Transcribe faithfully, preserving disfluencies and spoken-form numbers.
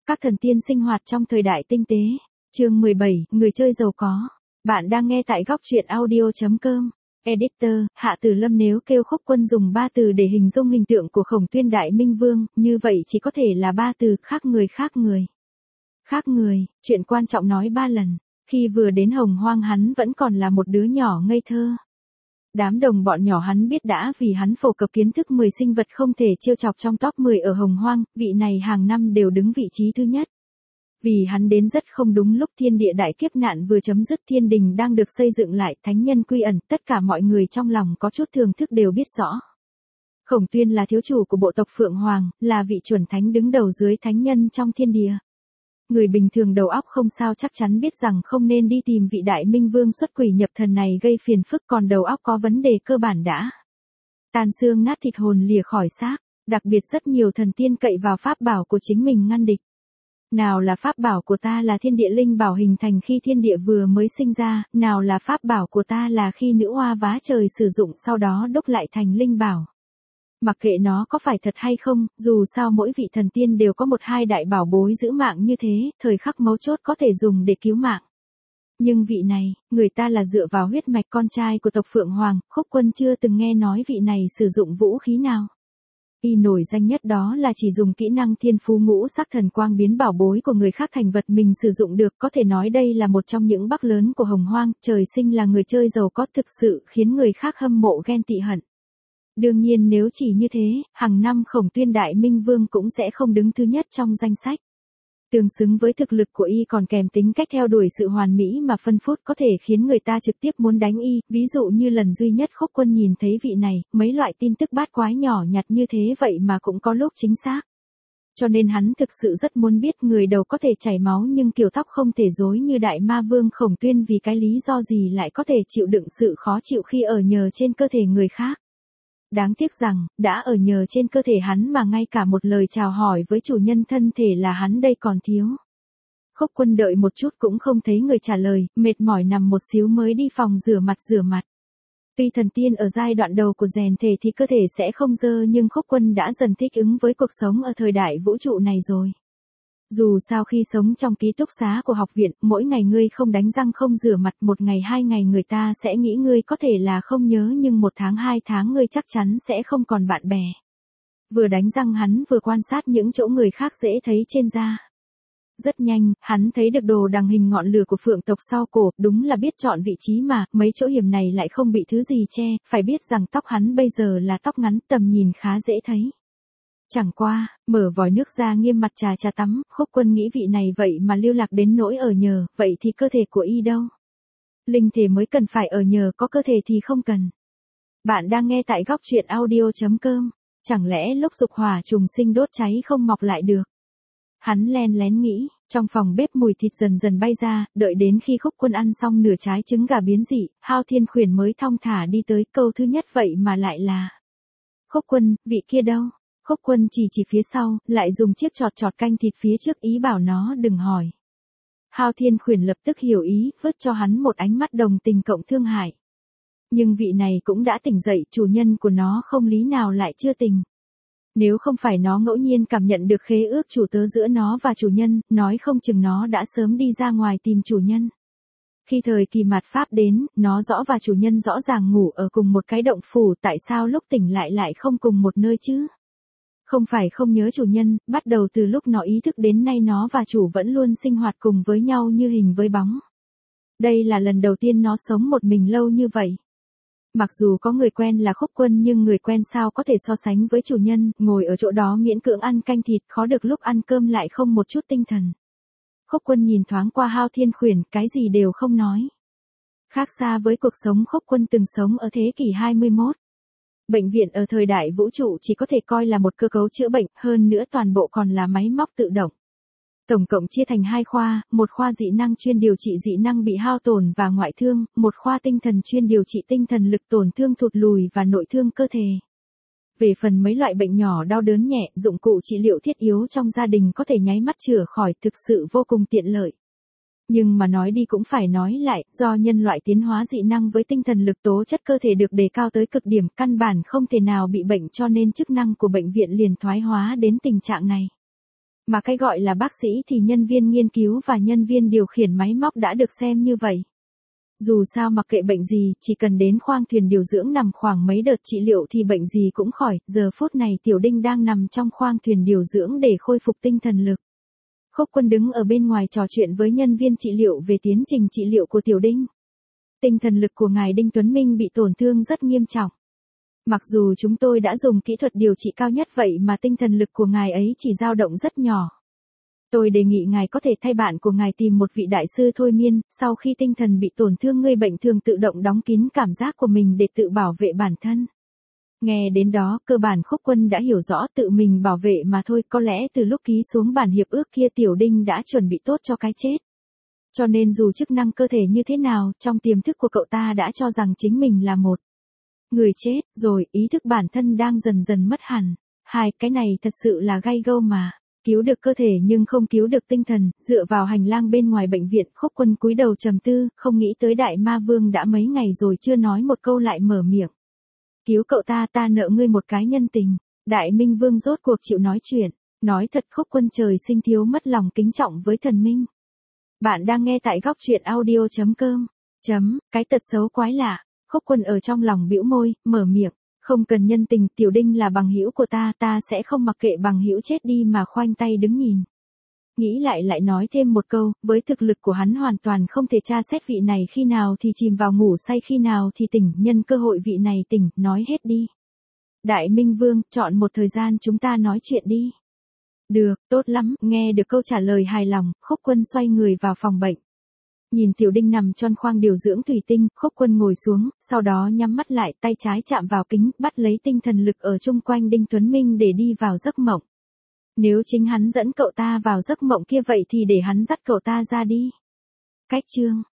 Các thần tiên sinh hoạt trong thời đại tinh tế. Chương mười bảy, người chơi giàu có. Bạn đang nghe tại góc truyện audio chấm com. Editor, Hạ Tử Lâm nếu kêu Khúc Quân dùng ba từ để hình dung hình tượng của Khổng Tuyên Đại Minh Vương, như vậy chỉ có thể là ba từ khác người khác người. Khác người, chuyện quan trọng nói ba lần. Khi vừa đến Hồng Hoang hắn vẫn còn là một đứa nhỏ ngây thơ. Đám đồng bọn nhỏ hắn biết đã vì hắn phổ cập kiến thức mười sinh vật không thể trêu chọc trong top mười ở Hồng Hoang, vị này hàng năm đều đứng vị trí thứ nhất. Vì hắn đến rất không đúng lúc thiên địa đại kiếp nạn vừa chấm dứt, thiên đình đang được xây dựng lại, thánh nhân quy ẩn, tất cả mọi người trong lòng có chút thưởng thức đều biết rõ. Khổng Tuyên là thiếu chủ của bộ tộc Phượng Hoàng, là vị chuẩn thánh đứng đầu dưới thánh nhân trong thiên địa. Người bình thường đầu óc không sao chắc chắn biết rằng không nên đi tìm vị Đại Minh Vương xuất quỷ nhập thần này gây phiền phức, còn đầu óc có vấn đề cơ bản đã tan xương nát thịt, hồn lìa khỏi xác. Đặc biệt rất nhiều thần tiên cậy vào pháp bảo của chính mình ngăn địch. Nào là pháp bảo của ta là thiên địa linh bảo hình thành khi thiên địa vừa mới sinh ra, nào là pháp bảo của ta là khi nữ hoa vá trời sử dụng sau đó đúc lại thành linh bảo. Mặc kệ nó có phải thật hay không, dù sao mỗi vị thần tiên đều có một hai đại bảo bối giữ mạng như thế, thời khắc mấu chốt có thể dùng để cứu mạng. Nhưng vị này, người ta là dựa vào huyết mạch con trai của tộc Phượng Hoàng, Khúc Quân chưa từng nghe nói vị này sử dụng vũ khí nào. Y nổi danh nhất đó là chỉ dùng kỹ năng thiên phú ngũ sắc thần quang biến bảo bối của người khác thành vật mình sử dụng được, có thể nói đây là một trong những bắc lớn của Hồng Hoang, trời sinh là người chơi giàu có thực sự khiến người khác hâm mộ ghen tị hận. Đương nhiên nếu chỉ như thế, hàng năm Khổng Tuyên Đại Minh Vương cũng sẽ không đứng thứ nhất trong danh sách. Tương xứng với thực lực của y còn kèm tính cách theo đuổi sự hoàn mỹ mà phân phút có thể khiến người ta trực tiếp muốn đánh y, ví dụ như lần duy nhất Khúc Quân nhìn thấy vị này, mấy loại tin tức bát quái nhỏ nhặt như thế vậy mà cũng có lúc chính xác. Cho nên hắn thực sự rất muốn biết người đầu có thể chảy máu nhưng kiểu tóc không thể rối như Đại Ma Vương Khổng Tuyên vì cái lý do gì lại có thể chịu đựng sự khó chịu khi ở nhờ trên cơ thể người khác. Đáng tiếc rằng, đã ở nhờ trên cơ thể hắn mà ngay cả một lời chào hỏi với chủ nhân thân thể là hắn đây còn thiếu. Khúc Quân đợi một chút cũng không thấy người trả lời, mệt mỏi nằm một xíu mới đi phòng rửa mặt rửa mặt. Tuy thần tiên ở giai đoạn đầu của rèn thể thì cơ thể sẽ không dơ nhưng Khúc Quân đã dần thích ứng với cuộc sống ở thời đại vũ trụ này rồi. Dù sao khi sống trong ký túc xá của học viện, mỗi ngày ngươi không đánh răng không rửa mặt, một ngày hai ngày người ta sẽ nghĩ ngươi có thể là không nhớ nhưng một tháng hai tháng ngươi chắc chắn sẽ không còn bạn bè. Vừa đánh răng hắn vừa quan sát những chỗ người khác dễ thấy trên da. Rất nhanh, hắn thấy được đồ đằng hình ngọn lửa của Phượng tộc sau cổ, đúng là biết chọn vị trí mà, mấy chỗ hiểm này lại không bị thứ gì che, phải biết rằng tóc hắn bây giờ là tóc ngắn, tầm nhìn khá dễ thấy. Chẳng qua, mở vòi nước ra nghiêm mặt trà trà tắm, Khúc Quân nghĩ vị này vậy mà lưu lạc đến nỗi ở nhờ, vậy thì cơ thể của y đâu? Linh thể mới cần phải ở nhờ, có cơ thể thì không cần. Bạn đang nghe tại góc truyện audio chấm com, chẳng lẽ lúc dục hỏa trùng sinh đốt cháy không mọc lại được? Hắn len lén nghĩ, trong phòng bếp mùi thịt dần dần bay ra, đợi đến khi Khúc Quân ăn xong nửa trái trứng gà biến dị, Hao Thiên Khuyển mới thong thả đi tới, câu thứ nhất vậy mà lại là: Khúc Quân, vị kia đâu? Khúc Quân chỉ chỉ phía sau, lại dùng chiếc chọt chọt canh thịt phía trước ý bảo nó đừng hỏi. Hao Thiên Khuyển lập tức hiểu ý, vứt cho hắn một ánh mắt đồng tình cộng thương hại. Nhưng vị này cũng đã tỉnh dậy, chủ nhân của nó không lý nào lại chưa tỉnh. Nếu không phải nó ngẫu nhiên cảm nhận được khế ước chủ tớ giữa nó và chủ nhân, nói không chừng nó đã sớm đi ra ngoài tìm chủ nhân. Khi thời kỳ mạt Pháp đến, nó rõ và chủ nhân rõ ràng ngủ ở cùng một cái động phủ, tại sao lúc tỉnh lại lại không cùng một nơi chứ? Không phải không nhớ chủ nhân, bắt đầu từ lúc nó ý thức đến nay nó và chủ vẫn luôn sinh hoạt cùng với nhau như hình với bóng. Đây là lần đầu tiên nó sống một mình lâu như vậy. Mặc dù có người quen là Khúc Quân nhưng người quen sao có thể so sánh với chủ nhân, ngồi ở chỗ đó miễn cưỡng ăn canh thịt, khó được lúc ăn cơm lại không một chút tinh thần. Khúc Quân nhìn thoáng qua Hao Thiên Khuyển, cái gì đều không nói. Khác xa với cuộc sống Khúc Quân từng sống ở thế kỷ hai mươi mốt. Bệnh viện ở thời đại vũ trụ chỉ có thể coi là một cơ cấu chữa bệnh, hơn nữa toàn bộ còn là máy móc tự động. Tổng cộng chia thành hai khoa, một khoa dị năng chuyên điều trị dị năng bị hao tổn và ngoại thương, một khoa tinh thần chuyên điều trị tinh thần lực tổn thương thụt lùi và nội thương cơ thể. Về phần mấy loại bệnh nhỏ đau đớn nhẹ, dụng cụ trị liệu thiết yếu trong gia đình có thể nháy mắt chữa khỏi, thực sự vô cùng tiện lợi. Nhưng mà nói đi cũng phải nói lại, do nhân loại tiến hóa dị năng với tinh thần lực tố chất cơ thể được đề cao tới cực điểm, căn bản không thể nào bị bệnh cho nên chức năng của bệnh viện liền thoái hóa đến tình trạng này. Mà cái gọi là bác sĩ thì nhân viên nghiên cứu và nhân viên điều khiển máy móc đã được xem như vậy. Dù sao mặc kệ bệnh gì, chỉ cần đến khoang thuyền điều dưỡng nằm khoảng mấy đợt trị liệu thì bệnh gì cũng khỏi, giờ phút này Tiểu Đinh đang nằm trong khoang thuyền điều dưỡng để khôi phục tinh thần lực. Khúc Quân đứng ở bên ngoài trò chuyện với nhân viên trị liệu về tiến trình trị liệu của Tiểu Đinh. Tinh thần lực của ngài Đinh Tuấn Minh bị tổn thương rất nghiêm trọng. Mặc dù chúng tôi đã dùng kỹ thuật điều trị cao nhất vậy mà tinh thần lực của ngài ấy chỉ dao động rất nhỏ. Tôi đề nghị ngài có thể thay bạn của ngài tìm một vị đại sư thôi miên, sau khi tinh thần bị tổn thương người bệnh thường tự động đóng kín cảm giác của mình để tự bảo vệ bản thân. Nghe đến đó, cơ bản Khúc Quân đã hiểu rõ tự mình bảo vệ mà thôi, có lẽ từ lúc ký xuống bản hiệp ước kia Tiểu Đinh đã chuẩn bị tốt cho cái chết. Cho nên dù chức năng cơ thể như thế nào, trong tiềm thức của cậu ta đã cho rằng chính mình là một người chết, rồi ý thức bản thân đang dần dần mất hẳn. Hai, cái này thật sự là gay go mà. Cứu được cơ thể nhưng không cứu được tinh thần, dựa vào hành lang bên ngoài bệnh viện, Khúc Quân cúi đầu trầm tư, không nghĩ tới Đại Ma Vương đã mấy ngày rồi chưa nói một câu lại mở miệng. Cứu cậu ta, ta nợ ngươi một cái nhân tình. Đại Minh Vương rốt cuộc chịu nói chuyện. Nói thật Khúc Quân trời sinh thiếu mất lòng kính trọng với thần minh. Bạn đang nghe tại góc truyện audio chấm com. Chấm, cái tật xấu quái lạ. Khúc Quân ở trong lòng bĩu môi, mở miệng. Không cần nhân tình, Tiểu Đinh là bằng hữu của ta, ta sẽ không mặc kệ bằng hữu chết đi mà khoanh tay đứng nhìn. Nghĩ lại lại nói thêm một câu, với thực lực của hắn hoàn toàn không thể tra xét vị này khi nào thì chìm vào ngủ say khi nào thì tỉnh, nhân cơ hội vị này tỉnh, nói hết đi. Đại Minh Vương, chọn một thời gian chúng ta nói chuyện đi. Được, tốt lắm, nghe được câu trả lời hài lòng, Khúc Quân xoay người vào phòng bệnh. Nhìn Tiểu Đinh nằm trong khoang điều dưỡng thủy tinh, Khúc Quân ngồi xuống, sau đó nhắm mắt lại, tay trái chạm vào kính, bắt lấy tinh thần lực ở chung quanh Đinh Tuấn Minh để đi vào giấc mộng. Nếu chính hắn dẫn cậu ta vào giấc mộng kia vậy thì để hắn dắt cậu ta ra đi. Cách chương